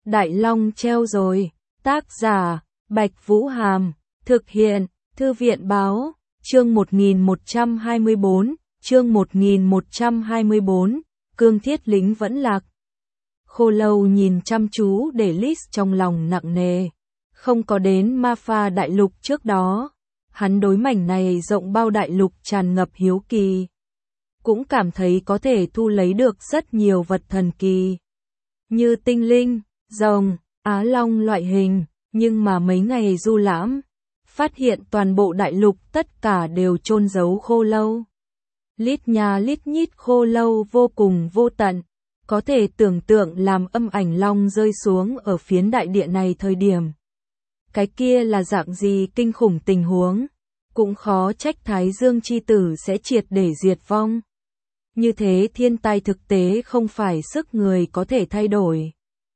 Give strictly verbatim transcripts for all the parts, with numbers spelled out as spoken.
Đại Long treo rồi. Tác giả, Bạch Vũ Hàm. Thực hiện, Thư viện Báo. Chương một nghìn một trăm hai mươi tư, chương một nghìn một trăm hai mươi tư, Cương Thiết Lĩnh vẫn lạc. Khô Lâu nhìn chăm chú để Liz trong lòng nặng nề. Không có đến Ma Pha đại lục trước đó, hắn đối mảnh này rộng bao đại lục tràn ngập hiếu kỳ. Cũng cảm thấy có thể thu lấy được rất nhiều vật thần kỳ, như tinh linh, rồng, á long loại hình, nhưng mà mấy ngày du lãm, phát hiện toàn bộ đại lục tất cả đều chôn giấu khô lâu. Lít nha lít nhít khô lâu vô cùng vô tận, có thể tưởng tượng làm âm ảnh long rơi xuống ở phiến đại địa này thời điểm. Cái kia là dạng gì kinh khủng tình huống, cũng khó trách Thái Dương chi tử sẽ triệt để diệt vong. Như thế thiên tai thực tế không phải sức người có thể thay đổi.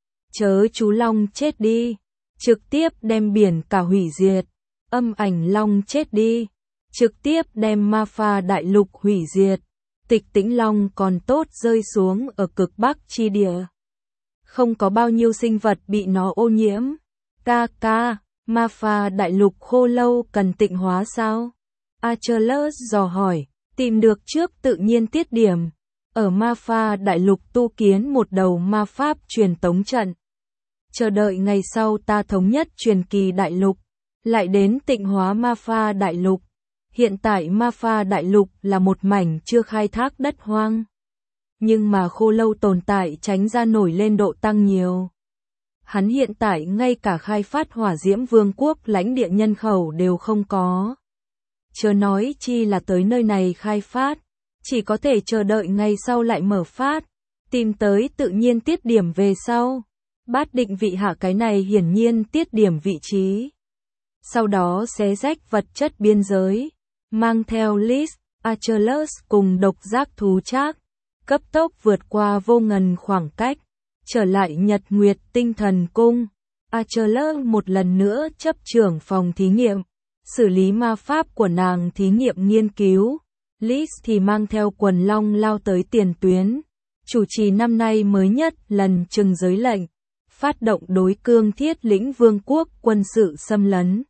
Chớ chú long chết đi, trực tiếp đem biển cả hủy diệt. Âm ảnh long chết đi, trực tiếp đem Ma Pha đại lục hủy diệt. Tịch Tĩnh Long còn tốt rơi xuống ở cực bắc chi địa, không có bao nhiêu sinh vật bị nó ô nhiễm. Ca ca, Ma Pha đại lục khô lâu cần tịnh hóa sao? Achilles dò hỏi. Tìm được trước tự nhiên tiết điểm, ở Ma Pha đại lục tu kiến một đầu ma pháp truyền tống trận. Chờ đợi ngày sau ta thống nhất truyền kỳ đại lục, lại đến tịnh hóa Ma Pha đại lục. Hiện tại Ma Pha đại lục là một mảnh chưa khai thác đất hoang, nhưng mà khô lâu tồn tại tránh ra nổi lên độ tăng nhiều. Hắn hiện tại ngay cả khai phát hỏa diễm vương quốc lãnh địa nhân khẩu đều không có. Chớ nói chi là tới nơi này khai phát, chỉ có thể chờ đợi ngày sau lại mở phát, tìm tới tự nhiên tiết điểm về sau. Bát định vị hạ cái này hiển nhiên tiết điểm vị trí. Sau đó xé rách vật chất biên giới, mang theo Liz, Achilles cùng độc giác thú Trác, cấp tốc vượt qua vô ngần khoảng cách, trở lại Nhật Nguyệt Tinh Thần Cung. Achilles một lần nữa chấp trưởng phòng thí nghiệm, xử lý ma pháp của nàng thí nghiệm nghiên cứu. Liz thì mang theo quần long lao tới tiền tuyến, chủ trì năm nay mới nhất lần trừng giới lệnh, phát động đối Cương Thiết Lĩnh Vương quốc quân sự xâm lấn.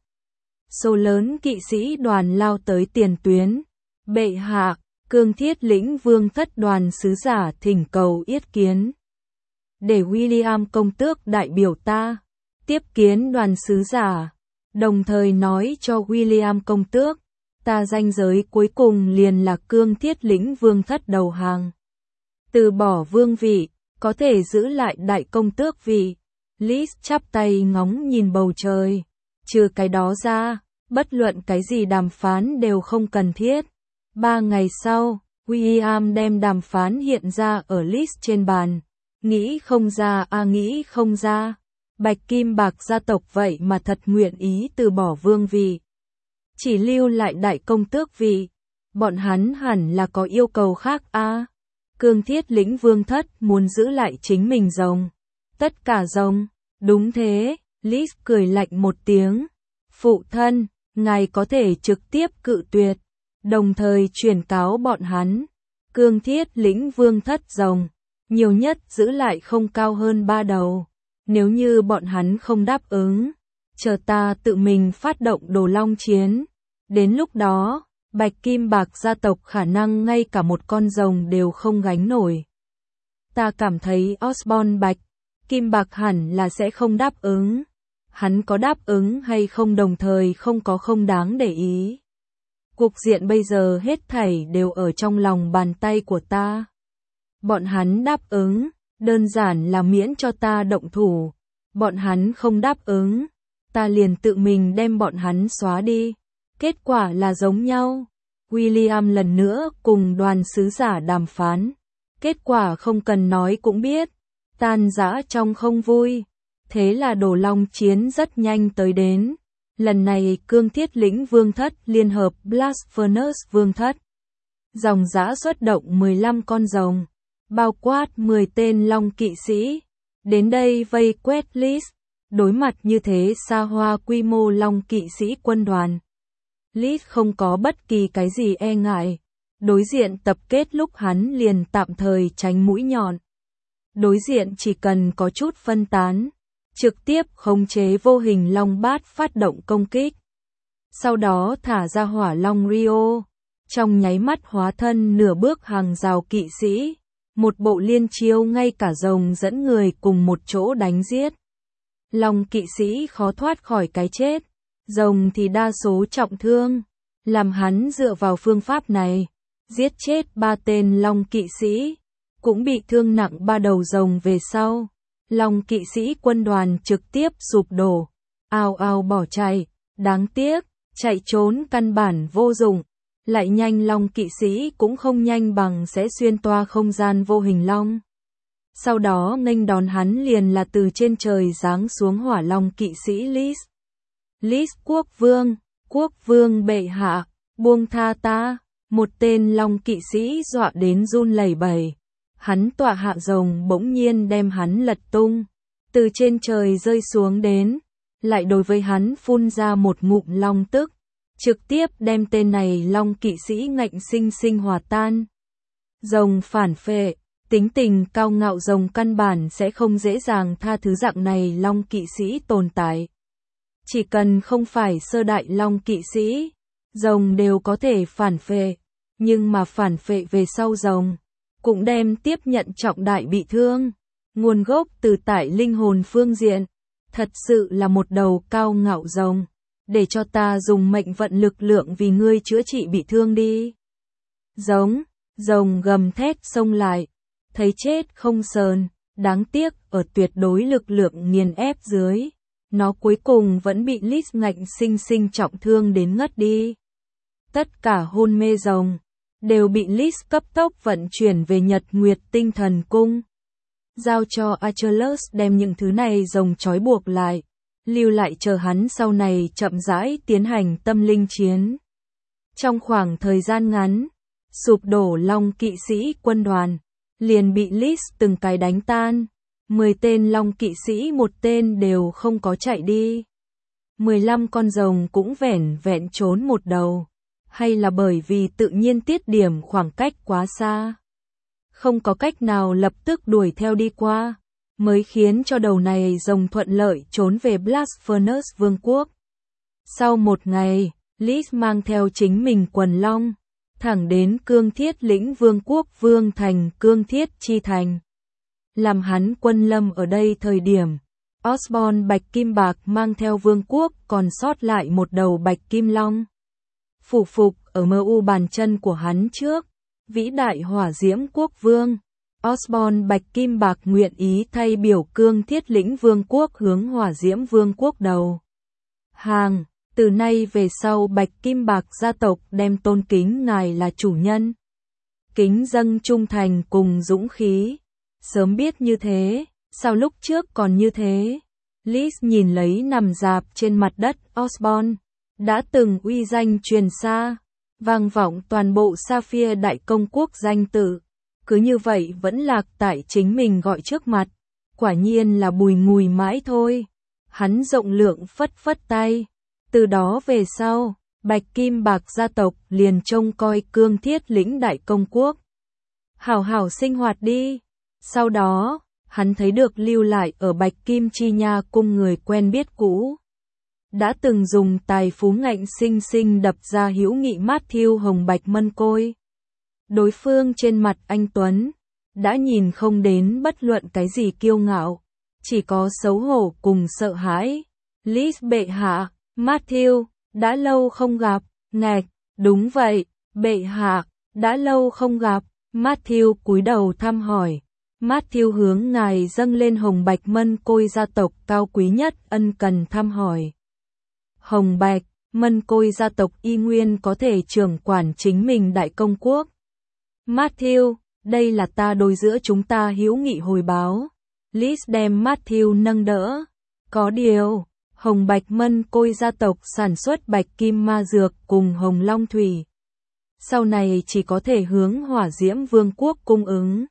Số lớn kỵ sĩ đoàn lao tới tiền tuyến. Bệ hạ, Cương Thiết Lĩnh Vương thất đoàn sứ giả thỉnh cầu yết kiến. Để William công tước đại biểu ta tiếp kiến đoàn sứ giả, đồng thời nói cho William công tước, ta ranh giới cuối cùng liền là Cương Thiết Lĩnh Vương thất đầu hàng. Từ bỏ vương vị, có thể giữ lại đại công tước vị. Liz chắp tay ngóng nhìn bầu trời. Trừ cái đó ra, bất luận cái gì đàm phán đều không cần thiết. Ba ngày sau, William đem đàm phán hiện ra ở Liz trên bàn. Nghĩ không ra à nghĩ không ra. Bạch Kim Bạc gia tộc vậy mà thật nguyện ý từ bỏ vương vị, chỉ lưu lại đại công tước vị. Bọn hắn hẳn là có yêu cầu khác a. À, Cương Thiết Lĩnh Vương thất muốn giữ lại chính mình rồng. Tất cả rồng. Đúng thế, Liz cười lạnh một tiếng. Phụ thân, ngài có thể trực tiếp cự tuyệt, đồng thời truyền cáo bọn hắn. Cương Thiết Lĩnh Vương thất rồng, nhiều nhất giữ lại không cao hơn ba đầu. Nếu như bọn hắn không đáp ứng, chờ ta tự mình phát động đồ long chiến. Đến lúc đó, Bạch Kim Bạc gia tộc khả năng ngay cả một con rồng đều không gánh nổi. Ta cảm thấy Osborne Bạch Kim Bạc hẳn là sẽ không đáp ứng. Hắn có đáp ứng hay không đồng thời không có không đáng để ý. Cục diện bây giờ hết thảy đều ở trong lòng bàn tay của ta. Bọn hắn đáp ứng, đơn giản là miễn cho ta động thủ. Bọn hắn không đáp ứng, ta liền tự mình đem bọn hắn xóa đi. Kết quả là giống nhau. William lần nữa cùng đoàn sứ giả đàm phán. Kết quả không cần nói cũng biết, tan rã trong không vui. Thế là đồ long chiến rất nhanh tới đến. Lần này Cương Thiết Lĩnh Vương thất liên hợp Blasphemous Vương thất. Dòng dã xuất động mười lăm con rồng, bao quát mười tên long kỵ sĩ. Đến đây vây quét Liz. Đối mặt như thế xa hoa quy mô long kỵ sĩ quân đoàn, Liz không có bất kỳ cái gì e ngại. Đối diện tập kết lúc hắn liền tạm thời tránh mũi nhọn. Đối diện chỉ cần có chút phân tán, trực tiếp khống chế vô hình long bát phát động công kích. Sau đó thả ra hỏa long Rio, trong nháy mắt hóa thân nửa bước hàng rào kỵ sĩ, một bộ liên chiêu ngay cả rồng dẫn người cùng một chỗ đánh giết. Long kỵ sĩ khó thoát khỏi cái chết, rồng thì đa số trọng thương, làm hắn dựa vào phương pháp này, giết chết ba tên long kỵ sĩ, cũng bị thương nặng ba đầu rồng về sau. Long kỵ sĩ quân đoàn trực tiếp sụp đổ, ào ào bỏ chạy, đáng tiếc, chạy trốn căn bản vô dụng, lại nhanh long kỵ sĩ cũng không nhanh bằng sẽ xuyên toa không gian vô hình long. Sau đó nghênh đón hắn liền là từ trên trời giáng xuống hỏa long kỵ sĩ Lis. Lis quốc vương, quốc vương bệ hạ, buông tha ta, một tên long kỵ sĩ dọa đến run lẩy bẩy. Hắn tọa hạ rồng bỗng nhiên đem hắn lật tung, từ trên trời rơi xuống đến, lại đối với hắn phun ra một ngụm long tức, trực tiếp đem tên này long kỵ sĩ ngạnh sinh sinh hòa tan. Rồng phản phệ, tính tình cao ngạo rồng căn bản sẽ không dễ dàng tha thứ dạng này long kỵ sĩ tồn tại. Chỉ cần không phải sơ đại long kỵ sĩ, rồng đều có thể phản phệ, nhưng mà phản phệ về sau rồng cũng đem tiếp nhận trọng đại bị thương, nguồn gốc từ tại linh hồn phương diện, thật sự là một đầu cao ngạo rồng, để cho ta dùng mệnh vận lực lượng vì ngươi chữa trị bị thương đi. Giống, rồng gầm thét xông lại, thấy chết không sờn, đáng tiếc ở tuyệt đối lực lượng nghiền ép dưới, nó cuối cùng vẫn bị Lis ngạnh sinh sinh trọng thương đến ngất đi. Tất cả hôn mê rồng đều bị Lis cấp tốc vận chuyển về Nhật Nguyệt Tinh Thần Cung, giao cho Achilles đem những thứ này rồng trói buộc lại, lưu lại chờ hắn sau này chậm rãi tiến hành tâm linh chiến. Trong khoảng thời gian ngắn, sụp đổ long kỵ sĩ quân đoàn liền bị Lis từng cái đánh tan, mười tên long kỵ sĩ một tên đều không có chạy đi. mười lăm con rồng cũng vẻn vẹn trốn một đầu. Hay là bởi vì tự nhiên tiết điểm khoảng cách quá xa, không có cách nào lập tức đuổi theo đi qua, mới khiến cho đầu này rồng thuận lợi trốn về Blast Furnace Vương quốc. Sau một ngày, Lis mang theo chính mình quần long, thẳng đến Cương Thiết lĩnh Vương quốc Vương thành Cương Thiết chi thành. Làm hắn quân lâm ở đây thời điểm, Osborne Bạch Kim Bạc mang theo Vương quốc còn sót lại một đầu Bạch Kim Long. Phủ phục ở mơ u bàn chân của hắn trước, vĩ đại hỏa diễm quốc vương, Osborne Bạch Kim Bạc nguyện ý thay biểu Cương Thiết lĩnh Vương quốc hướng hỏa diễm Vương quốc đầu hàng, từ nay về sau Bạch Kim Bạc gia tộc đem tôn kính ngài là chủ nhân, kính dâng trung thành cùng dũng khí. Sớm biết như thế, sao lúc trước còn như thế? Lis nhìn lấy nằm rạp trên mặt đất Osborne, đã từng uy danh truyền xa, vang vọng toàn bộ Sapphire Đại Công quốc danh tự, cứ như vậy vẫn lạc tại chính mình gọi trước mặt, quả nhiên là bùi ngùi mãi thôi. Hắn rộng lượng phất phất tay, từ đó về sau, Bạch Kim Bạc gia tộc liền trông coi Cương Thiết lĩnh Đại Công quốc. Hảo hảo sinh hoạt đi. Sau đó, hắn thấy được lưu lại ở Bạch Kim Chi Nha cung người quen biết cũ. Đã từng dùng tài phú ngạnh sinh sinh đập ra hữu nghị Matthew Hồng Bạch Mân Côi. Đối phương trên mặt anh Tuấn, đã nhìn không đến bất luận cái gì kiêu ngạo, chỉ có xấu hổ cùng sợ hãi. Lis bệ hạ, Matthew, đã lâu không gặp, ngạch, đúng vậy, bệ hạ, đã lâu không gặp, Matthew cúi đầu thăm hỏi. Matthew hướng ngài dâng lên Hồng Bạch Mân Côi gia tộc cao quý nhất ân cần thăm hỏi. Hồng Bạch, Mân Côi gia tộc y nguyên có thể trưởng quản chính mình Đại Công quốc. Matthew, đây là ta đối giữa chúng ta hữu nghị hồi báo. Lis đem Matthew nâng đỡ. Có điều, Hồng Bạch Mân Côi gia tộc sản xuất Bạch Kim Ma Dược cùng Hồng Long Thủy. Sau này chỉ có thể hướng Hỏa Diễm Vương quốc cung ứng.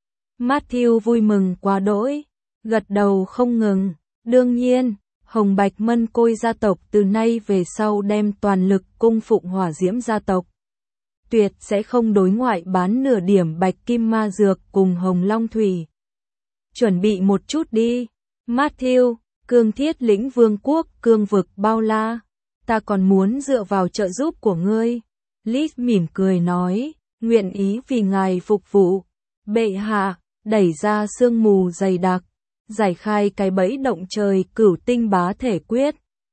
Matthew vui mừng quá đỗi, gật đầu không ngừng. Đương nhiên, Hồng Bạch Mân Côi gia tộc từ nay về sau đem toàn lực cung phụng Hỏa Diễm gia tộc. Tuyệt sẽ không đối ngoại bán nửa điểm Bạch Kim Ma Dược cùng Hồng Long Thủy. Chuẩn bị một chút đi. Matthew, Cương Thiết lĩnh vương quốc, cương vực bao la, ta còn muốn dựa vào trợ giúp của ngươi. Lys mỉm cười nói, nguyện ý vì ngài phục vụ. Bệ hạ, đẩy ra sương mù dày đặc, giải khai cái bẫy động trời cửu tinh bá thể quyết.